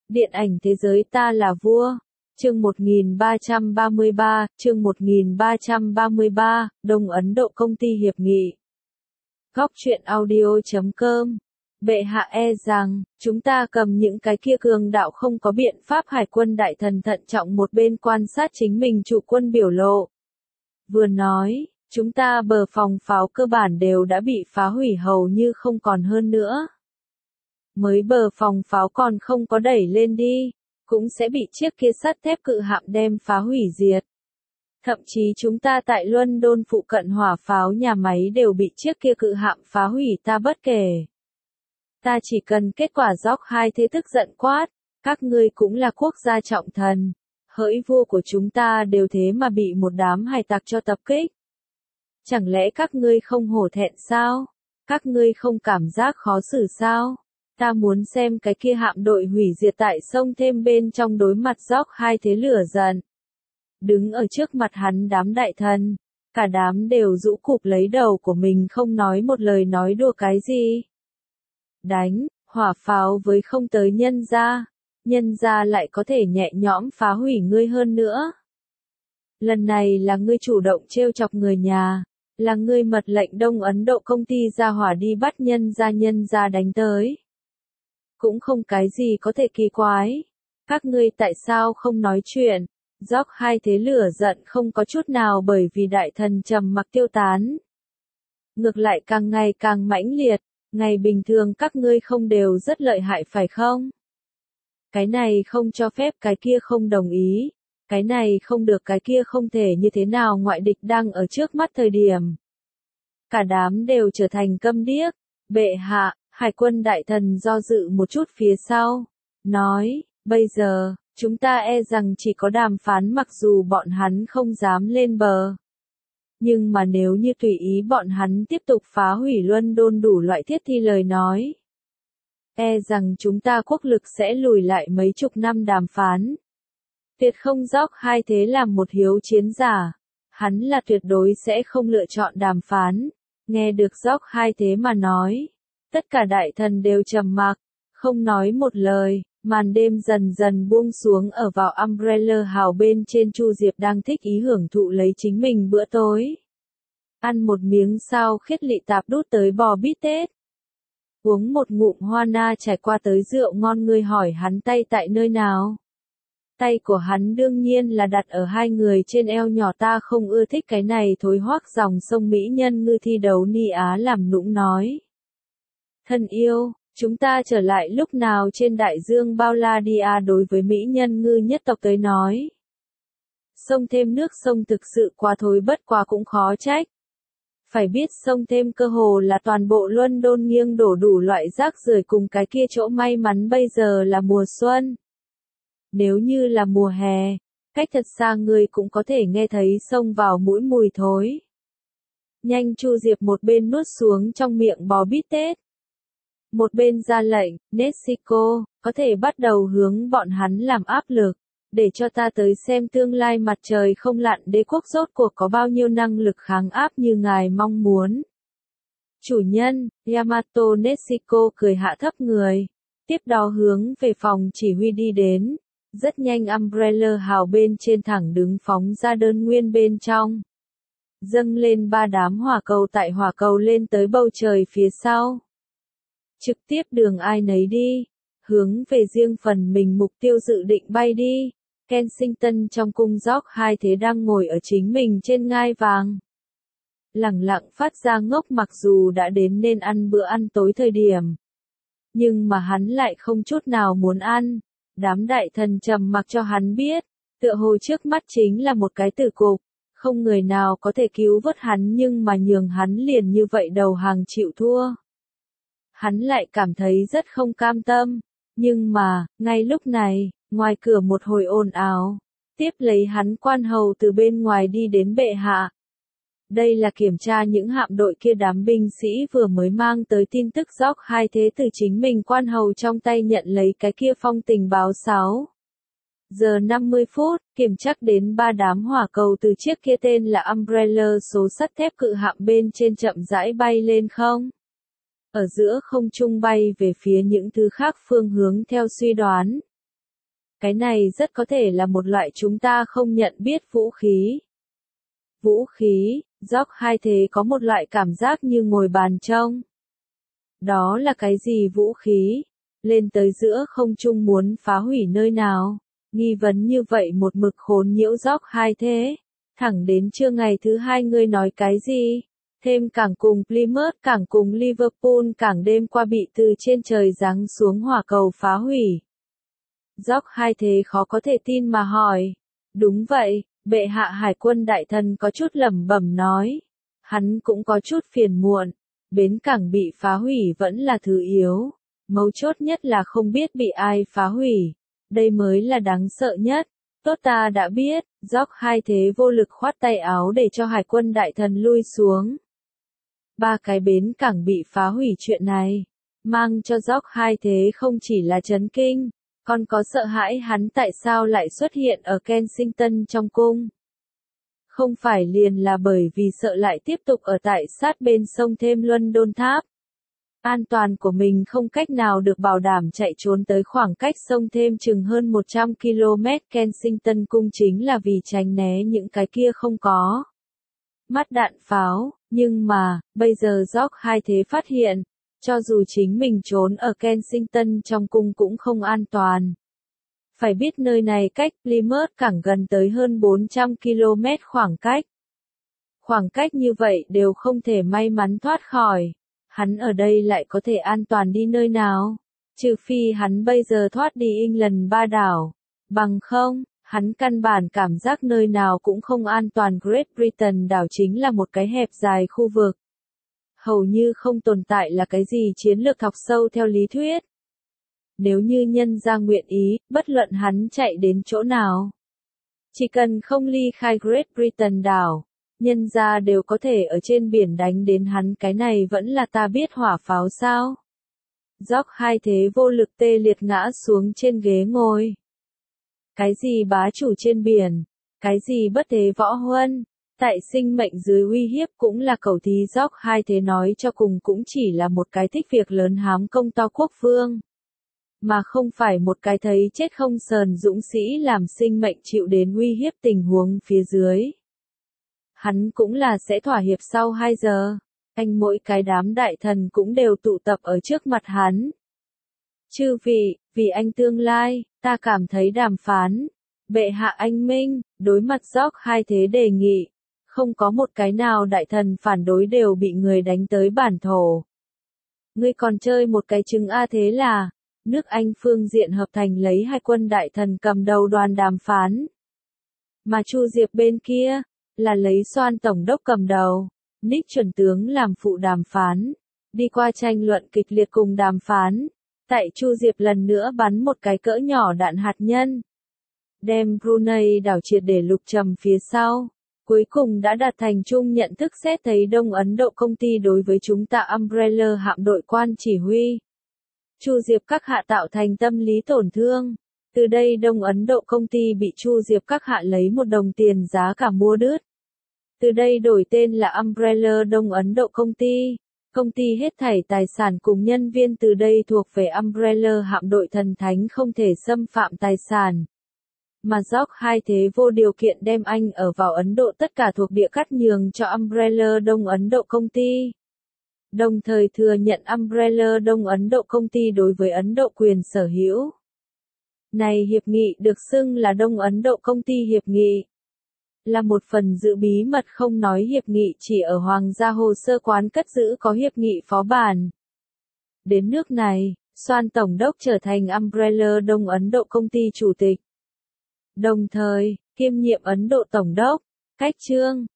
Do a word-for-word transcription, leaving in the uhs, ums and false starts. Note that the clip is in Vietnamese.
Điện ảnh thế giới ta là vua. Chương một nghìn ba trăm ba mươi ba, chương một nghìn ba trăm ba mươi ba, Đông Ấn Độ Công ty Hiệp nghị. Góc truyện audio chấm com. Bệ hạ e rằng, chúng ta cầm những cái kia cường đạo không có biện pháp. Hải quân đại thần thận trọng một bên quan sát chính mình chủ quân biểu lộ. Vừa nói, chúng ta bờ phòng pháo cơ bản đều đã bị phá hủy hầu như không còn hơn nữa. Mới bờ phòng pháo còn không có đẩy lên đi, cũng sẽ bị chiếc kia sắt thép cự hạm đem phá hủy diệt. Thậm chí chúng ta tại London phụ cận hỏa pháo nhà máy đều bị chiếc kia cự hạm phá hủy, ta bất kể. Ta chỉ cần kết quả. Dốc hai thế tức giận quát, các ngươi cũng là quốc gia trọng thần, hỡi vua của chúng ta đều thế mà bị một đám hải tặc cho tập kích. Chẳng lẽ các ngươi không hổ thẹn sao? Các ngươi không cảm giác khó xử sao? Ta muốn xem cái kia hạm đội hủy diệt tại sông thêm bên trong. Đối mặt Dốc hai thế lửa giận. Đứng ở trước mặt hắn đám đại thần, cả đám đều rũ cụp lấy đầu của mình không nói một lời. Nói đùa cái gì? Đánh, hỏa pháo với không tới nhân gia, nhân gia lại có thể nhẹ nhõm phá hủy ngươi hơn nữa. Lần này là ngươi chủ động trêu chọc người nhà, là ngươi mật lệnh Đông Ấn Độ Công ty ra hỏa đi bắt nhân gia, nhân gia đánh tới. Cũng không cái gì có thể kỳ quái. Các ngươi tại sao không nói chuyện? Dốc hai thế lửa giận không có chút nào bởi vì đại thần trầm mặc tiêu tán. Ngược lại càng ngày càng mãnh liệt. Ngày bình thường các ngươi không đều rất lợi hại phải không? Cái này không cho phép, cái kia không đồng ý. Cái này không được, cái kia không thể, như thế nào ngoại địch đang ở trước mắt thời điểm. Cả đám đều trở thành câm điếc. Bệ hạ, hải quân đại thần do dự một chút phía sau. Nói, bây giờ, chúng ta e rằng chỉ có đàm phán, mặc dù bọn hắn không dám lên bờ. Nhưng mà nếu như tùy ý bọn hắn tiếp tục phá hủy London đủ loại thiết thi lời nói, e rằng chúng ta quốc lực sẽ lùi lại mấy chục năm đàm phán. Tuyệt không. Dốc hai thế làm một hiếu chiến giả, hắn là tuyệt đối sẽ không lựa chọn đàm phán. Nghe được Dốc hai thế mà nói, tất cả đại thần đều trầm mặc, không nói một lời. Màn đêm dần dần buông xuống. Ở vào Umbrella House bên trên, Chu Diệp đang thích ý hưởng thụ lấy chính mình bữa tối. Ăn một miếng sao khiết lị tạp đút tới bò bít tết. Uống một ngụm hoa na trải qua tới rượu ngon. Ngươi hỏi hắn tay tại nơi nào? Tay của hắn đương nhiên là đặt ở hai người trên eo nhỏ. Ta không ưa thích cái này thối hoác dòng sông mỹ nhân ngư. Thi đấu Ni Á làm nũng nói. Thân yêu, chúng ta trở lại lúc nào trên đại dương bao la đi à? Đối với mỹ nhân ngư nhất tộc tới nói, sông thêm nước sông thực sự quá thối, bất quá cũng khó trách. Phải biết sông thêm cơ hồ là toàn bộ London nghiêng đổ đủ loại rác rưởi cùng cái kia chỗ. May mắn bây giờ là mùa xuân. Nếu như là mùa hè, cách thật xa người cũng có thể nghe thấy sông vào mũi mùi thối. Nhanh. Chu Diệp một bên nuốt xuống trong miệng bò bít tết, một bên ra lệnh, Nesiko, có thể bắt đầu hướng bọn hắn làm áp lực, để cho ta tới xem tương lai mặt trời không lặn đế quốc rốt cuộc có bao nhiêu năng lực kháng áp như ngài mong muốn. Chủ nhân, Yamato Nesiko cười hạ thấp người, tiếp đó hướng về phòng chỉ huy đi đến. Rất nhanh Umbrella House bên trên thẳng đứng phóng ra đơn nguyên bên trong. Dâng lên ba đám hỏa cầu, tại hỏa cầu lên tới bầu trời phía sau. Trực tiếp đường ai nấy đi, hướng về riêng phần mình mục tiêu dự định bay đi. Kensington trong cung. Dốc hai thế đang ngồi ở chính mình trên ngai vàng, lẳng lặng phát ra ngốc. Mặc dù đã đến nên ăn bữa ăn tối thời điểm, nhưng mà hắn lại không chút nào muốn ăn. Đám đại thần trầm mặc cho hắn biết, tựa hồ trước mắt chính là một cái tử cục, không người nào có thể cứu vớt hắn, nhưng mà nhường hắn liền như vậy đầu hàng chịu thua. Hắn lại cảm thấy rất không cam tâm. Nhưng mà, ngay lúc này, ngoài cửa một hồi ồn ào. Tiếp lấy hắn quan hầu từ bên ngoài đi đến. Bệ hạ, đây là kiểm tra những hạm đội kia. Đám binh sĩ vừa mới mang tới tin tức. Dốc hai thế từ chính mình quan hầu trong tay nhận lấy cái kia phong tình báo. Sáu giờ năm mươi phút, kiểm chắc đến ba đám hỏa cầu từ chiếc kia tên là Umbrella số sắt thép cự hạm bên trên chậm rãi bay lên không. Ở giữa không trung bay về phía những thứ khác phương hướng theo suy đoán. Cái này rất có thể là một loại chúng ta không nhận biết vũ khí. Vũ khí, George hai thế có một loại cảm giác như ngồi bàn trông. Đó là cái gì vũ khí? Lên tới giữa không trung muốn phá hủy nơi nào? Nghi vấn như vậy một mực khốn nhiễu George hai thế. Thẳng đến trưa ngày thứ hai ngươi nói cái gì? Thêm cảng cùng Plymouth cảng cùng Liverpool cảng đêm qua bị từ trên trời giáng xuống hỏa cầu phá hủy. George hai thế khó có thể tin mà hỏi. Đúng vậy, bệ hạ hải quân đại thần có chút lẩm bẩm nói. Hắn cũng có chút phiền muộn. Bến cảng bị phá hủy vẫn là thứ yếu. Mấu chốt nhất là không biết bị ai phá hủy. Đây mới là đáng sợ nhất. Tốt ta đã biết, George hai thế vô lực khoát tay áo để cho hải quân đại thần lui xuống. Ba cái bến cảng bị phá hủy chuyện này. Mang cho George hai thế không chỉ là chấn kinh, còn có sợ hãi hắn tại sao lại xuất hiện ở Kensington trong cung. Không phải liền là bởi vì sợ lại tiếp tục ở tại sát bên sông thêm London Tháp. An toàn của mình không cách nào được bảo đảm chạy trốn tới khoảng cách sông thêm chừng hơn một trăm ki lô mét Kensington cung chính là vì tránh né những cái kia không có mắt đạn pháo, nhưng mà, bây giờ George hai thế phát hiện, cho dù chính mình trốn ở Kensington trong cung cũng không an toàn. Phải biết nơi này cách Plymouth cảng gần tới hơn bốn trăm ki lô mét khoảng cách. Khoảng cách như vậy đều không thể may mắn thoát khỏi. Hắn ở đây lại có thể an toàn đi nơi nào? Trừ phi hắn bây giờ thoát đi England ba đảo. Bằng không, hắn căn bản cảm giác nơi nào cũng không an toàn. Great Britain đảo chính là một cái hẹp dài khu vực. Hầu như không tồn tại là cái gì chiến lược thọc sâu theo lý thuyết. Nếu như nhân ra nguyện ý, bất luận hắn chạy đến chỗ nào. Chỉ cần không ly khai Great Britain đảo, nhân ra đều có thể ở trên biển đánh đến hắn. Cái này vẫn là ta biết hỏa pháo sao? George hai thế vô lực tê liệt ngã xuống trên ghế ngồi. Cái gì bá chủ trên biển? Cái gì bất thế võ huân? Tại sinh mệnh dưới uy hiếp cũng là cầu thí. George hai thế nói cho cùng cũng chỉ là một cái thích việc lớn hám công to quốc vương. Mà không phải một cái thấy chết không sờn dũng sĩ làm sinh mệnh chịu đến uy hiếp tình huống phía dưới. Hắn cũng là sẽ thỏa hiệp sau hai giờ. Anh mỗi cái đám đại thần cũng đều tụ tập ở trước mặt hắn. Chư vị, vì anh tương lai, ta cảm thấy đàm phán. Bệ hạ anh minh, đối mặt George hai thế đề nghị. Không có một cái nào đại thần phản đối đều bị người đánh tới bản thổ. Ngươi còn chơi một cái trứng A thế là, nước Anh phương diện hợp thành lấy hai quân đại thần cầm đầu đoàn đàm phán. Mà Chu Diệp bên kia, là lấy Soan tổng đốc cầm đầu, Nick chuẩn tướng làm phụ đàm phán. Đi qua tranh luận kịch liệt cùng đàm phán, tại Chu Diệp lần nữa bắn một cái cỡ nhỏ đạn hạt nhân. Đem Brunei đảo triệt để lục trầm phía sau. Cuối cùng đã đạt thành chung nhận thức xét thấy Đông Ấn Độ công ty đối với chúng ta Umbrella hạm đội quan chỉ huy. Chu Diệp các hạ tạo thành tâm lý tổn thương. Từ đây Đông Ấn Độ công ty bị Chu Diệp các hạ lấy một đồng tiền giá cả mua đứt. Từ đây đổi tên là Umbrella Đông Ấn Độ công ty. Công ty hết thảy tài sản cùng nhân viên từ đây thuộc về Umbrella hạm đội thần thánh không thể xâm phạm tài sản. Mà George hai thế vô điều kiện đem Anh ở vào Ấn Độ tất cả thuộc địa cắt nhường cho Umbrella Đông Ấn Độ công ty. Đồng thời thừa nhận Umbrella Đông Ấn Độ công ty đối với Ấn Độ quyền sở hữu. Này hiệp nghị được xưng là Đông Ấn Độ công ty hiệp nghị. Là một phần giữ bí mật không nói hiệp nghị chỉ ở Hoàng gia hồ sơ quán cất giữ có hiệp nghị phó bản. Đến nước này, Soan Tổng đốc trở thành Umbrella Đông Ấn Độ công ty chủ tịch. Đồng thời, kiêm nhiệm Ấn Độ Tổng đốc, cách chương.